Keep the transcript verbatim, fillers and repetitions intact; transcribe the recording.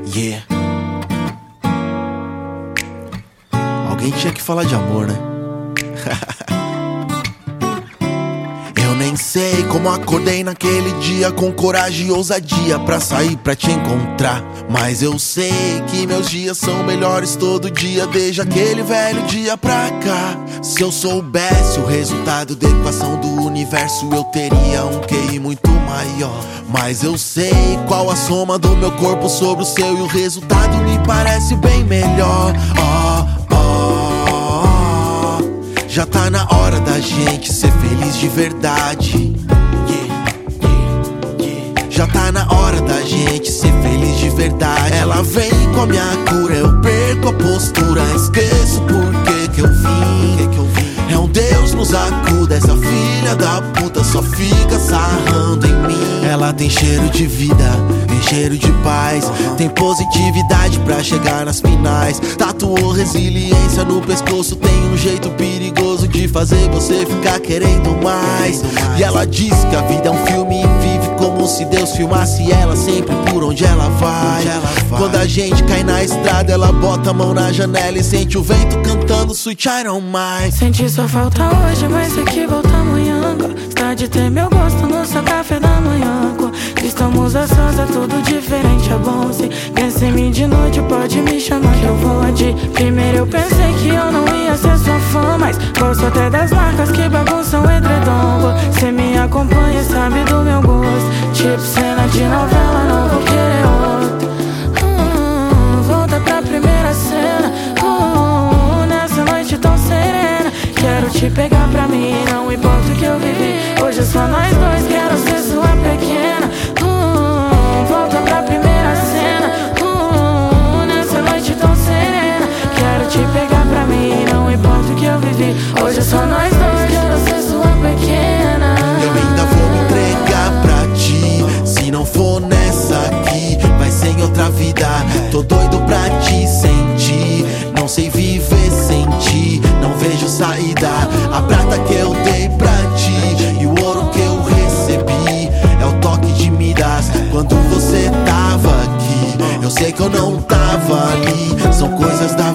Yeah. Alguém tinha que falar de amor, né? Eu nem sei como acordei naquele dia com coragem e ousadia pra sair pra te encontrar. Mas eu sei que meus dias são melhores todo dia, desde aquele velho dia pra cá. Se eu soubesse o resultado da equação do universo, eu teria um Q I muito maior. Mas eu sei qual a soma do meu corpo sobre o seu, e o resultado me parece bem melhor. Oh, oh, oh. Já tá na hora da gente ser feliz de verdade. Yeah, yeah, yeah. Já tá na hora da gente ser feliz de verdade. Ela vem com a minha cura, eu perco a postura, esqueço por que que eu vim, que que eu vim. É um Deus nos acuda, essa filha da puta só fica sarrando em mim. Ela tem cheiro de vida, tem cheiro de paz, uhum. Tem positividade pra chegar nas finais. Tatuou resiliência no pescoço, tem um jeito perigoso de fazer você ficar querendo mais. E ela diz que a vida é um filme e vive como se Deus filmasse ela sempre por onde ela vai. Quando a gente cai na estrada, ela bota a mão na janela e sente o vento cantando Sweet Child Mine. Senti sua falta hoje, mas sei que volta amanhã. Gosta de ter meu gosto no seu café da manhã. Estamos a sós, é tudo diferente, é bom. Se pensa em mim de noite, pode me chamar que eu vou de primeiro. Eu pensei que eu não ia ser sua fã, mas gosto até das marcas que bagunçam o edredom. Você me acompanha, sabe do meu gosto. Tipo cena de novela, não vou querer outro. hum, Volta pra primeira cena. hum, Nessa noite tão serena, quero te pegar pra mim, não importa o que eu vivi. Hoje é só nós dois, quero ser sua pequena. hum, Volta pra primeira cena. hum, Nessa noite tão serena, quero te pegar pra mim, não importa o que eu vivi. Hoje é só nós dois, quero ser sua pequena. Eu ainda vou me entregar pra ti. Se não for nessa aqui, vai ser em outra vida. Tô doido pra te sentir, não sei viver sem ti, não vejo saída. A prata que eu dei pra ti e o ouro que eu recebi é o toque de Midas. Quando você tava aqui, eu sei que eu não tava ali. São coisas da